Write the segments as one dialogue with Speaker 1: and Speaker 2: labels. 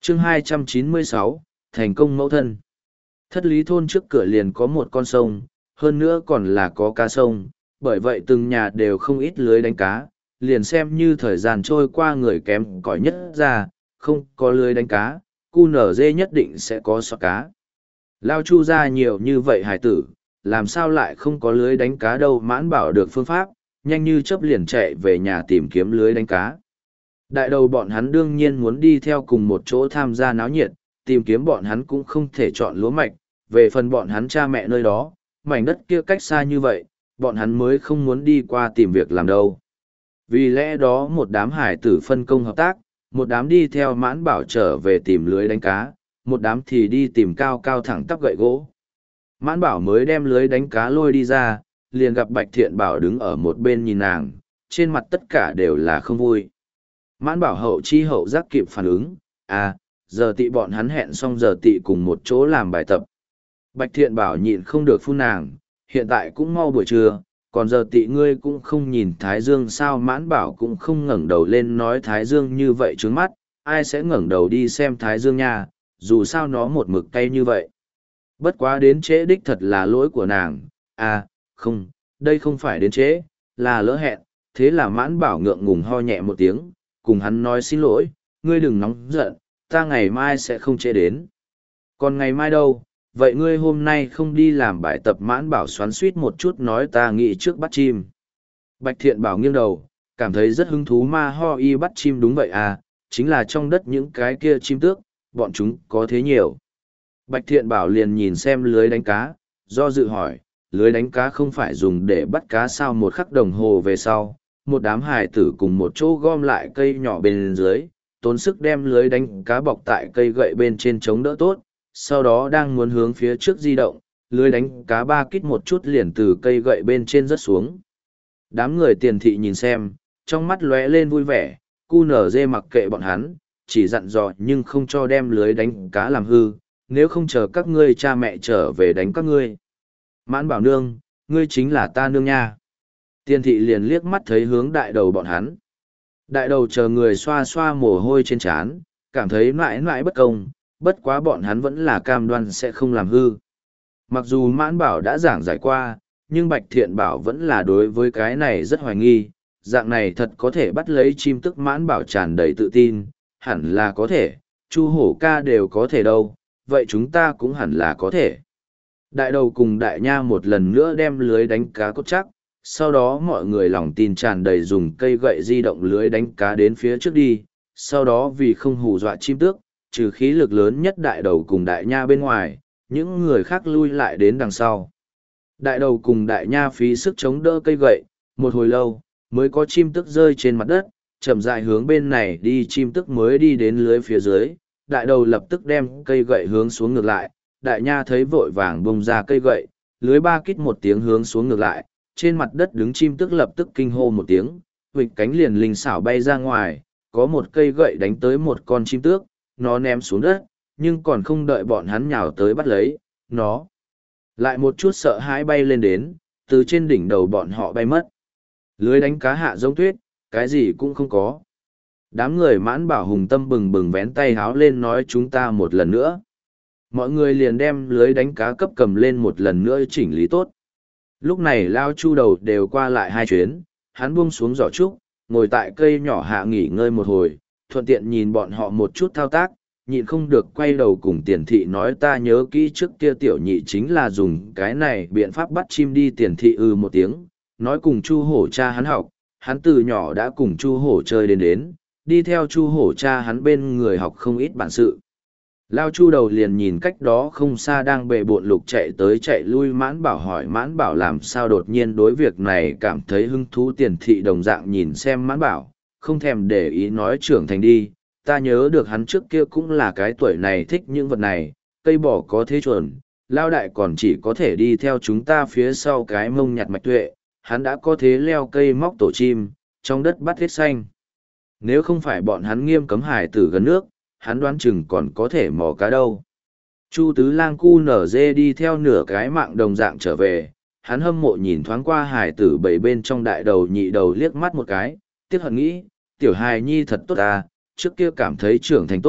Speaker 1: chương 296, thành công mẫu thân. Thất lý thôn trước cửa liền có một con sông, hơn nữa còn là có cá sông, bởi vậy từng nhà đều không ít lưới đánh cá, liền xem như thời gian trôi qua người kém cỏi nhất ra, không có lưới đánh cá, cu nở dê nhất định sẽ có sọ cá. Lao Chu ra nhiều như vậy hải tử, làm sao lại không có lưới đánh cá đâu. Mãn Bảo được phương pháp, nhanh như chớp liền chạy về nhà tìm kiếm lưới đánh cá. Đại đầu bọn hắn đương nhiên muốn đi theo cùng một chỗ tham gia náo nhiệt, tìm kiếm bọn hắn cũng không thể chọn lúa mạch, về phần bọn hắn cha mẹ nơi đó, mảnh đất kia cách xa như vậy, bọn hắn mới không muốn đi qua tìm việc làm đâu. Vì lẽ đó một đám hải tử phân công hợp tác, một đám đi theo Mãn Bảo trở về tìm lưới đánh cá, một đám thì đi tìm cao cao thẳng tắp gậy gỗ. Mãn Bảo mới đem lưới đánh cá lôi đi ra, liền gặp Bạch Thiện Bảo đứng ở một bên nhìn nàng, trên mặt tất cả đều là không vui. Mãn Bảo hậu chi hậu giác kịp phản ứng, giờ tị bọn hắn hẹn xong giờ tị cùng một chỗ làm bài tập. Bạch Thiện Bảo nhịn không được phun nàng, hiện tại cũng mau buổi trưa, còn giờ tị ngươi cũng không nhìn Thái Dương sao. Mãn Bảo cũng không ngẩng đầu lên nói Thái Dương như vậy trướng mắt, ai sẽ ngẩng đầu đi xem Thái Dương nha, dù sao nó một mực cay như vậy. Bất quá đến trễ đích thật là lỗi của nàng, không, đây không phải đến trễ, là lỡ hẹn. Thế là Mãn Bảo ngượng ngùng ho nhẹ một tiếng, cùng hắn nói xin lỗi, ngươi đừng nóng giận, ta ngày mai sẽ không trễ đến. Còn ngày mai đâu, vậy ngươi hôm nay không đi làm bài tập? Mãn Bảo xoắn suýt một chút nói ta nghĩ trước bắt chim. Bạch Thiện Bảo nghiêng đầu, cảm thấy rất hứng thú. Ma ho y bắt chim đúng vậy chính là trong đất những cái kia chim tước, bọn chúng có thế nhiều. Bạch Thiện Bảo liền nhìn xem lưới đánh cá, do dự hỏi, lưới đánh cá không phải dùng để bắt cá sao? Một khắc đồng hồ về sau, một đám hài tử cùng một chỗ gom lại cây nhỏ bên dưới, tốn sức đem lưới đánh cá bọc tại cây gậy bên trên chống đỡ tốt, sau đó đang muốn hướng phía trước di động, lưới đánh cá ba kít một chút liền từ cây gậy bên trên rớt xuống. Đám người tiền thị nhìn xem, trong mắt lóe lên vui vẻ, cu nở dê mặc kệ bọn hắn, chỉ dặn dò nhưng không cho đem lưới đánh cá làm hư, nếu không chờ các ngươi cha mẹ trở về đánh các ngươi. Mãn Bảo nương, ngươi chính là ta nương nha. Tiền thị liền liếc mắt thấy hướng đại đầu bọn hắn. Đại đầu chờ người xoa xoa mồ hôi trên trán, cảm thấy mãi mãi bất công, bất quá bọn hắn vẫn là cam đoan sẽ không làm hư. Mặc dù Mãn Bảo đã giảng giải qua, nhưng Bạch Thiện Bảo vẫn là đối với cái này rất hoài nghi, dạng này thật có thể bắt lấy chim tức. Mãn Bảo tràn đầy tự tin, hẳn là có thể, Chu Hổ ca đều có thể đâu, vậy chúng ta cũng hẳn là có thể. Đại đầu cùng đại nha một lần nữa đem lưới đánh cá cốt chắc, sau đó mọi người lòng tin tràn đầy dùng cây gậy di động lưới đánh cá đến phía trước đi, sau đó vì không hù dọa chim tước, trừ khí lực lớn nhất đại đầu cùng đại nha bên ngoài, những người khác lui lại đến đằng sau. Đại đầu cùng đại nha phí sức chống đỡ cây gậy, một hồi lâu, mới có chim tước rơi trên mặt đất, chậm rãi hướng bên này đi. Chim tước mới đi đến lưới phía dưới, đại đầu lập tức đem cây gậy hướng xuống ngược lại, đại nha thấy vội vàng bông ra cây gậy, lưới ba kít một tiếng hướng xuống ngược lại, trên mặt đất đứng chim tước lập tức kinh hô một tiếng, vịnh cánh liền linh xảo bay ra ngoài, có một cây gậy đánh tới một con chim tước, nó ném xuống đất, nhưng còn không đợi bọn hắn nhào tới bắt lấy, nó lại một chút sợ hãi bay lên đến, từ trên đỉnh đầu bọn họ bay mất. Lưới đánh cá hạ giống tuyết, cái gì cũng không có. Đám người Mãn Bảo hùng tâm bừng bừng vén tay háo lên nói chúng ta một lần nữa. Mọi người liền đem lưới đánh cá cấp cầm lên một lần nữa chỉnh lý tốt. Lúc này Lao Chu đầu đều qua lại hai chuyến, hắn buông xuống giỏ trúc, ngồi tại cây nhỏ hạ nghỉ ngơi một hồi, thuận tiện nhìn bọn họ một chút thao tác, nhịn không được quay đầu cùng Tiền thị nói ta nhớ kỹ trước kia tiểu nhị chính là dùng cái này biện pháp bắt chim đi. Tiền thị một tiếng, nói cùng Chu Hổ cha hắn học, hắn từ nhỏ đã cùng Chu Hổ chơi đến, đi theo Chu Hổ cha hắn bên người học không ít bản sự. Lao Chu đầu liền nhìn cách đó không xa đang bệ bộn lục chạy tới chạy lui Mãn Bảo, hỏi Mãn Bảo làm sao đột nhiên đối việc này cảm thấy hứng thú. Tiền thị đồng dạng nhìn xem Mãn Bảo, không thèm để ý nói trưởng thành đi, ta nhớ được hắn trước kia cũng là cái tuổi này thích những vật này, cây bỏ có thế chuẩn, Lao đại còn chỉ có thể đi theo chúng ta phía sau cái mông nhặt mạch tuệ, hắn đã có thế leo cây móc tổ chim, trong đất bắt hết xanh. Nếu không phải bọn hắn nghiêm cấm hải tử gần nước, hắn đoán chừng còn có thể mò cá đâu. Chu Tứ Lang cu nở dê đi theo nửa cái mạng đồng dạng trở về, hắn hâm mộ nhìn thoáng qua hải tử bảy bên trong đại đầu nhị đầu liếc mắt một cái, tiếc hận nghĩ, tiểu hài nhi thật tốt à, trước kia cảm thấy trưởng thành tốt,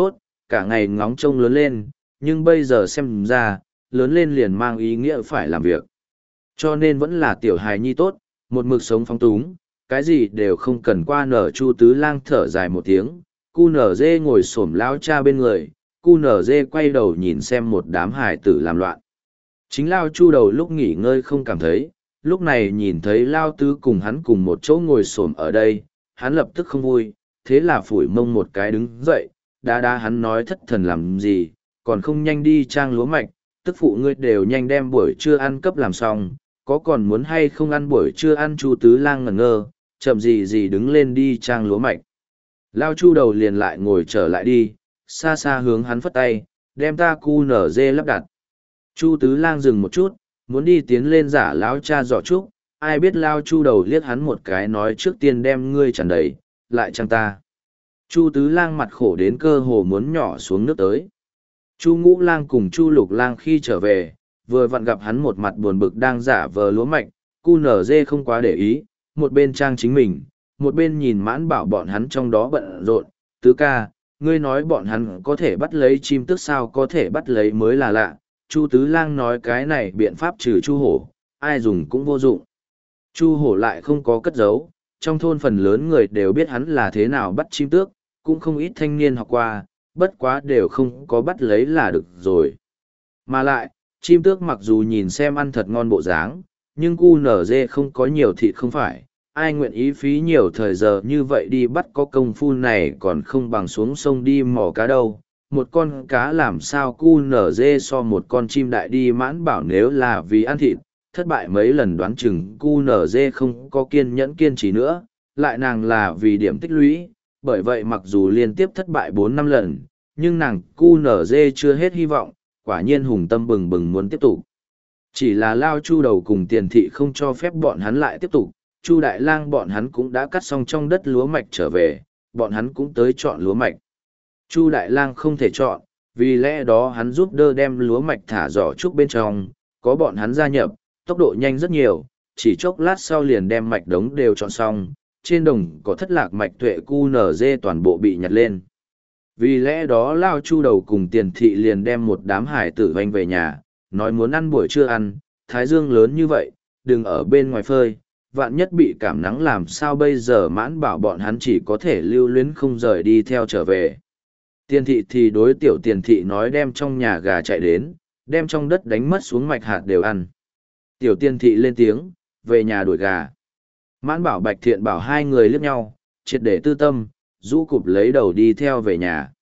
Speaker 1: cả ngày ngóng trông lớn lên, nhưng bây giờ xem ra, lớn lên liền mang ý nghĩa phải làm việc. Cho nên vẫn là tiểu hài nhi tốt, một mực sống phóng túng, cái gì đều không cần qua nở. Chu Tứ Lang thở dài một tiếng, cu nở dê ngồi xổm lao cha bên người, cu nở dê quay đầu nhìn xem một đám hài tử làm loạn. Chính lao chu đầu lúc nghỉ ngơi không cảm thấy, lúc này nhìn thấy lao tứ cùng hắn cùng một chỗ ngồi xổm ở đây, hắn lập tức không vui, thế là phủi mông một cái đứng dậy, đa đa hắn nói thất thần làm gì, còn không nhanh đi trang lúa mạch, tức phụ ngươi đều nhanh đem buổi trưa ăn cấp làm xong, có còn muốn hay không ăn buổi trưa ăn. Chu Tứ Lang ngẩn ngơ, chậm gì gì đứng lên đi trang lúa mạch. Lao chu đầu liền lại ngồi trở lại đi, xa xa hướng hắn phất tay, đem ta cu nở dê lắp đặt. Chu Tứ Lang dừng một chút, muốn đi tiến lên giả lão cha giỏ trúc, ai biết Lao chu đầu liếc hắn một cái nói trước tiên đem ngươi tràn đầy, lại chăng ta. Chu Tứ Lang mặt khổ đến cơ hồ muốn nhỏ xuống nước tới. Chu Ngũ Lang cùng Chu Lục Lang khi trở về, vừa vặn gặp hắn một mặt buồn bực đang giả vờ lúa mạch, cu nở dê không quá để ý, một bên trang chính mình, một bên nhìn Mãn Bảo bọn hắn trong đó bận rộn. Tứ ca, ngươi nói bọn hắn có thể bắt lấy chim tức sao? Có thể bắt lấy mới là lạ. Chu Tứ Lang nói cái này biện pháp trừ Chu Hổ, ai dùng cũng vô dụng. Chu Hổ lại không có cất giấu, trong thôn phần lớn người đều biết hắn là thế nào bắt chim tước, cũng không ít thanh niên học qua, bất quá đều không có bắt lấy là được rồi. Mà lại, chim tước mặc dù nhìn xem ăn thật ngon bộ dáng, nhưng cu nở dê không có nhiều thịt không phải, ai nguyện ý phí nhiều thời giờ như vậy đi bắt, có công phu này còn không bằng xuống sông đi mò cá đâu. Một con cá làm sao cu nở dê so một con chim đại đi. Mãn Bảo nếu là vì ăn thịt, thất bại mấy lần đoán chừng cu nở dê không có kiên nhẫn kiên trì nữa, lại nàng là vì điểm tích lũy, bởi vậy mặc dù liên tiếp thất bại 4-5 lần, nhưng nàng cu nở dê chưa hết hy vọng, quả nhiên hùng tâm bừng bừng muốn tiếp tục. Chỉ là Lao chu đầu cùng Tiền thị không cho phép bọn hắn lại tiếp tục, Chu Đại Lang bọn hắn cũng đã cắt xong trong đất lúa mạch trở về, bọn hắn cũng tới chọn lúa mạch. Chu Đại Lang không thể chọn, vì lẽ đó hắn giúp đỡ đem lúa mạch thả giỏ trúc bên trong, có bọn hắn gia nhập, tốc độ nhanh rất nhiều, chỉ chốc lát sau liền đem mạch đống đều chọn xong, trên đồng có thất lạc mạch tuệ cu nở dê toàn bộ bị nhặt lên. Vì lẽ đó Lao chu đầu cùng Tiền thị liền đem một đám hải tử vanh về nhà, nói muốn ăn buổi trưa ăn, thái dương lớn như vậy, đừng ở bên ngoài phơi, vạn nhất bị cảm nắng làm sao bây giờ. Mãn Bảo bọn hắn chỉ có thể lưu luyến không rời đi theo trở về. Tiền thị thì đối tiểu Tiền thị nói đem trong nhà gà chạy đến, đem trong đất đánh mất xuống mạch hạt đều ăn. Tiểu Tiền thị lên tiếng, về nhà đuổi gà. Mãn Bảo Bạch Thiện Bảo hai người liếc nhau, triệt để tư tâm, rũ cụp lấy đầu đi theo về nhà.